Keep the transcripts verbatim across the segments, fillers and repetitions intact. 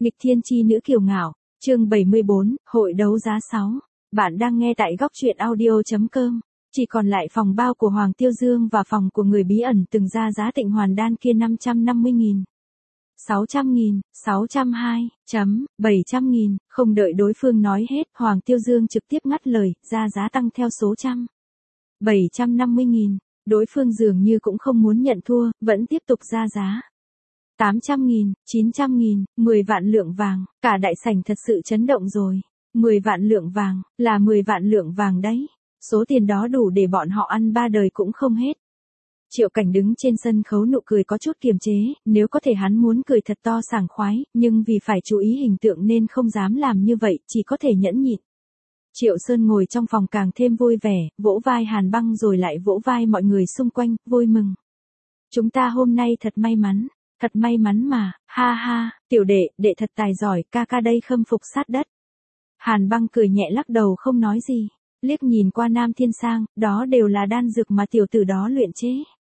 Nghịch thiên chi nữ kiều ngạo, chương bảy mươi bốn, hội đấu giá sáu. Bạn đang nghe tại góc truyện audio.com. Chỉ còn lại phòng bao của Hoàng Tiêu Dương và phòng của người bí ẩn từng ra giá Tịnh Hoàn Đan kia năm trăm năm mươi nghìn. sáu trăm nghìn, sáu trăm hai, chấm, bảy trăm nghìn, không đợi đối phương nói hết, Hoàng Tiêu Dương trực tiếp ngắt lời, ra giá tăng theo số trăm. bảy trăm năm mươi nghìn, đối phương dường như cũng không muốn nhận thua, vẫn tiếp tục ra giá. tám trăm nghìn, chín trăm nghìn, mười vạn lượng vàng, cả đại sảnh thật sự chấn động rồi. mười vạn lượng vàng, là mười vạn lượng vàng đấy. Số tiền đó đủ để bọn họ ăn ba đời cũng không hết. Triệu Cảnh đứng trên sân khấu nụ cười có chút kiềm chế, nếu có thể hắn muốn cười thật to sảng khoái, nhưng vì phải chú ý hình tượng nên không dám làm như vậy, chỉ có thể nhẫn nhịn. Triệu Sơn ngồi trong phòng càng thêm vui vẻ, vỗ vai Hàn Băng rồi lại vỗ vai mọi người xung quanh, vui mừng. Chúng ta hôm nay thật may mắn, thật may mắn mà, ha ha, tiểu đệ, đệ thật tài giỏi, ca ca đây khâm phục sát đất. Hàn Băng cười nhẹ lắc đầu không nói gì, liếc nhìn qua Nam Thiên Sang, đó đều là đan dược mà tiểu tử đó luyện chế.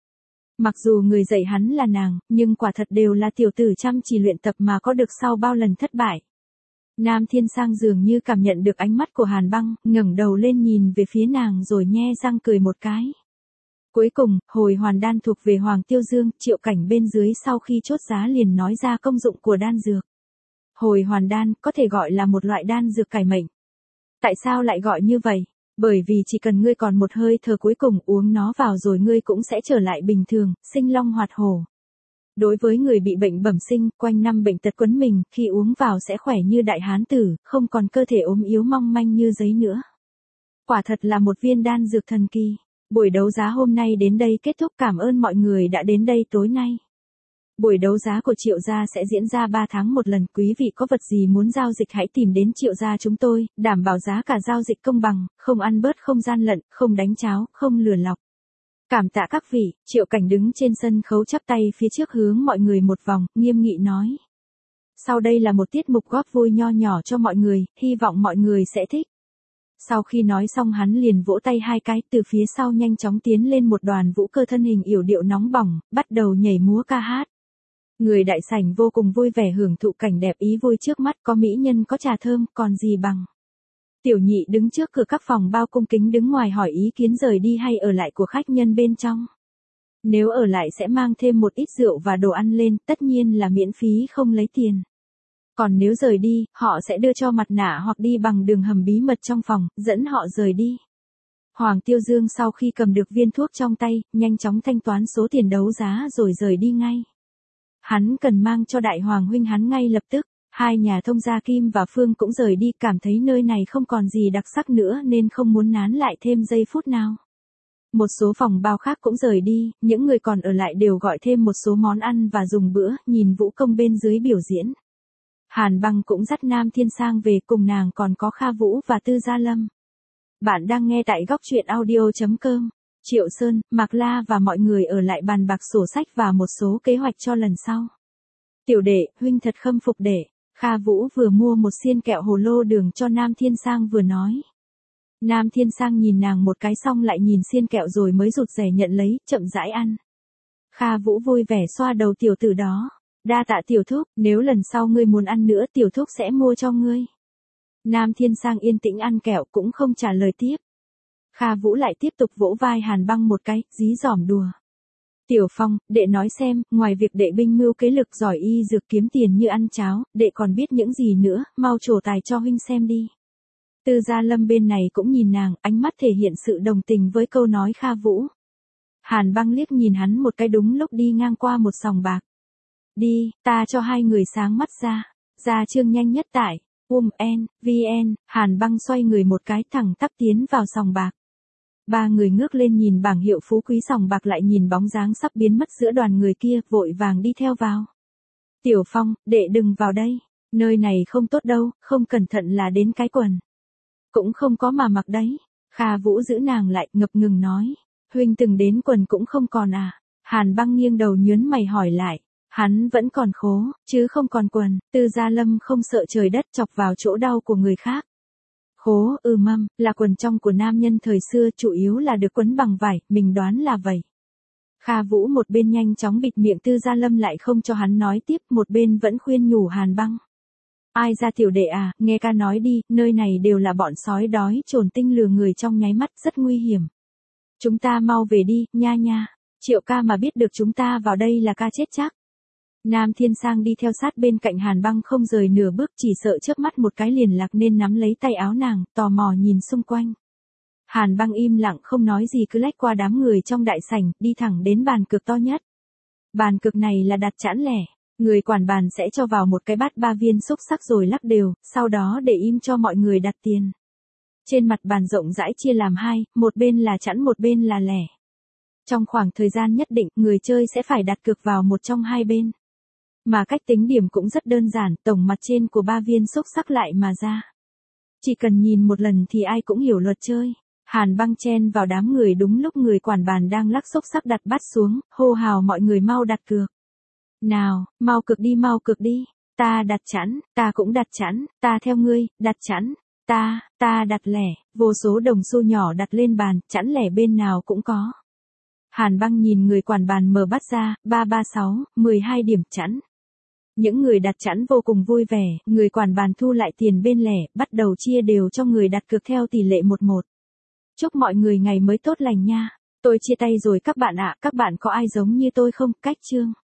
Mặc dù người dạy hắn là nàng, nhưng quả thật đều là tiểu tử chăm chỉ luyện tập mà có được sau bao lần thất bại. Nam Thiên Sang dường như cảm nhận được ánh mắt của Hàn Băng, ngẩng đầu lên nhìn về phía nàng rồi nhe răng cười một cái. Cuối cùng, hồi hoàn đan thuộc về Hoàng Tiêu Dương, Triệu Cảnh bên dưới sau khi chốt giá liền nói ra công dụng của đan dược. Hồi hoàn đan có thể gọi là một loại đan dược cải mệnh. Tại sao lại gọi như vậy? Bởi vì chỉ cần ngươi còn một hơi thở cuối cùng uống nó vào rồi ngươi cũng sẽ trở lại bình thường, sinh long hoạt hổ. Đối với người bị bệnh bẩm sinh, quanh năm bệnh tật quấn mình, khi uống vào sẽ khỏe như đại hán tử, không còn cơ thể ốm yếu mong manh như giấy nữa. Quả thật là một viên đan dược thần kỳ. Buổi đấu giá hôm nay đến đây kết thúc, cảm ơn mọi người đã đến đây tối nay. Buổi đấu giá của Triệu gia sẽ diễn ra ba tháng một lần, quý vị có vật gì muốn giao dịch hãy tìm đến Triệu gia chúng tôi, đảm bảo giá cả giao dịch công bằng, không ăn bớt, không gian lận, không đánh cháo, không lừa lọc. Cảm tạ các vị. Triệu Cảnh đứng trên sân khấu chắp tay phía trước hướng mọi người một vòng, nghiêm nghị nói. Sau đây là một tiết mục góp vui nho nhỏ cho mọi người, hy vọng mọi người sẽ thích. Sau khi nói xong hắn liền vỗ tay hai cái, từ phía sau nhanh chóng tiến lên một đoàn vũ cơ thân hình yểu điệu nóng bỏng, bắt đầu nhảy múa ca hát. Người đại sảnh vô cùng vui vẻ hưởng thụ cảnh đẹp ý vui trước mắt, có mỹ nhân có trà thơm, còn gì bằng. Tiểu Nhị đứng trước cửa các phòng bao cung kính đứng ngoài hỏi ý kiến rời đi hay ở lại của khách nhân bên trong. Nếu ở lại sẽ mang thêm một ít rượu và đồ ăn lên, tất nhiên là miễn phí không lấy tiền. Còn nếu rời đi, họ sẽ đưa cho mặt nạ hoặc đi bằng đường hầm bí mật trong phòng, dẫn họ rời đi. Hoàng Tiêu Dương sau khi cầm được viên thuốc trong tay, nhanh chóng thanh toán số tiền đấu giá rồi rời đi ngay. Hắn cần mang cho đại hoàng huynh hắn ngay lập tức. Hai nhà thông gia Kim và Phương cũng rời đi, cảm thấy nơi này không còn gì đặc sắc nữa nên không muốn nán lại thêm giây phút nào. Một số phòng bao khác cũng rời đi, những người còn ở lại đều gọi thêm một số món ăn và dùng bữa, nhìn vũ công bên dưới biểu diễn. Hàn Băng cũng dắt Nam Thiên Sang về, cùng nàng còn có Kha Vũ và Tư Gia Lâm. Bạn đang nghe tại góc truyện audio.com. Triệu Sơn, Mạc La và mọi người ở lại bàn bạc sổ sách và một số kế hoạch cho lần sau. Tiểu đệ, huynh thật khâm phục đệ. Kha Vũ vừa mua một xiên kẹo hồ lô đường cho Nam Thiên Sang vừa nói. Nam Thiên Sang nhìn nàng một cái xong lại nhìn xiên kẹo rồi mới rụt rè nhận lấy, chậm rãi ăn. Kha Vũ vui vẻ xoa đầu tiểu tử đó. Đa tạ tiểu thúc, nếu lần sau ngươi muốn ăn nữa tiểu thúc sẽ mua cho ngươi. Nam Thiên Sang yên tĩnh ăn kẹo cũng không trả lời tiếp. Kha Vũ lại tiếp tục vỗ vai Hàn Băng một cái, dí dỏm đùa. Tiểu Phong, đệ nói xem, ngoài việc đệ binh mưu kế lực giỏi y dược kiếm tiền như ăn cháo, đệ còn biết những gì nữa, mau trổ tài cho huynh xem đi. Tư Gia Lâm bên này cũng nhìn nàng, ánh mắt thể hiện sự đồng tình với câu nói Kha Vũ. Hàn Băng liếc nhìn hắn một cái đúng lúc đi ngang qua một sòng bạc. Đi, ta cho hai người sáng mắt ra. Ra chương nhanh nhất tại um en vn. Hàn Băng xoay người một cái thẳng tắp tiến vào sòng bạc. Ba người ngước lên nhìn bảng hiệu phú quý sòng bạc lại nhìn bóng dáng sắp biến mất giữa đoàn người kia, vội vàng đi theo vào. Tiểu Phong, đệ đừng vào đây. Nơi này không tốt đâu, không cẩn thận là đến cái quần. Cũng không có mà mặc đấy. Kha Vũ giữ nàng lại, ngập ngừng nói. Huynh từng đến quần cũng không còn à? Hàn Băng nghiêng đầu nhớn mày hỏi lại. Hắn vẫn còn khố, chứ không còn quần. Tư Gia Lâm không sợ trời đất chọc vào chỗ đau của người khác. Khố, ừ mâm, là quần trong của nam nhân thời xưa, chủ yếu là được quấn bằng vải, mình đoán là vậy. Kha Vũ một bên nhanh chóng bịt miệng Tư Gia Lâm lại không cho hắn nói tiếp, một bên vẫn khuyên nhủ Hàn Băng. Ai ra tiểu đệ à, nghe ca nói đi, nơi này đều là bọn sói đói trồn tinh lừa người trong nháy mắt, rất nguy hiểm. Chúng ta mau về đi, nha nha. Triệu ca mà biết được chúng ta vào đây là ca chết chắc. Nam Thiên Sang đi theo sát bên cạnh Hàn Băng không rời nửa bước, chỉ sợ chớp mắt một cái liền lạc nên nắm lấy tay áo nàng, tò mò nhìn xung quanh. Hàn Băng im lặng không nói gì cứ lách qua đám người trong đại sảnh, đi thẳng đến bàn cược to nhất. Bàn cược này là đặt chẵn lẻ. Người quản bàn sẽ cho vào một cái bát ba viên xúc xắc rồi lắc đều, sau đó để im cho mọi người đặt tiền. Trên mặt bàn rộng rãi chia làm hai, một bên là chẵn một bên là lẻ. Trong khoảng thời gian nhất định, người chơi sẽ phải đặt cược vào một trong hai bên. Mà cách tính điểm cũng rất đơn giản, tổng mặt trên của ba viên xúc xắc lại mà ra. Chỉ cần nhìn một lần thì ai cũng hiểu luật chơi. Hàn Băng chen vào đám người đúng lúc người quản bàn đang lắc xúc xắc đặt bát xuống, hô hào mọi người mau đặt cược. Nào, mau cược đi mau cược đi, ta đặt chẵn, ta cũng đặt chẵn, ta theo ngươi, đặt chẵn, ta, ta đặt lẻ, vô số đồng xu nhỏ đặt lên bàn, chẵn lẻ bên nào cũng có. Hàn Băng nhìn người quản bàn mở bát ra, ba ba sáu, mười hai điểm chẵn. Những người đặt chẵn vô cùng vui vẻ, người quản bàn thu lại tiền bên lẻ, bắt đầu chia đều cho người đặt cược theo tỷ lệ một một. Chúc mọi người ngày mới tốt lành nha. Tôi chia tay rồi các bạn ạ, các bạn có ai giống như tôi không? Cách chương.